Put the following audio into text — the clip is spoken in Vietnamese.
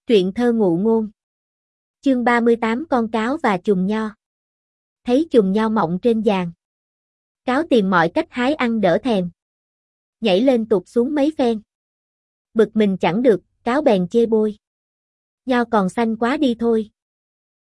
Truyện thơ ngụ ngôn. Chương 38 con cáo và chùm nho. Thấy chùm nho mọng trên giàn, cáo tìm mọi cách hái ăn đỡ thèm. Nhảy lên tụt xuống mấy phen. Bực mình chẳng được, cáo bèn chê bôi. Nho còn xanh quá đi thôi,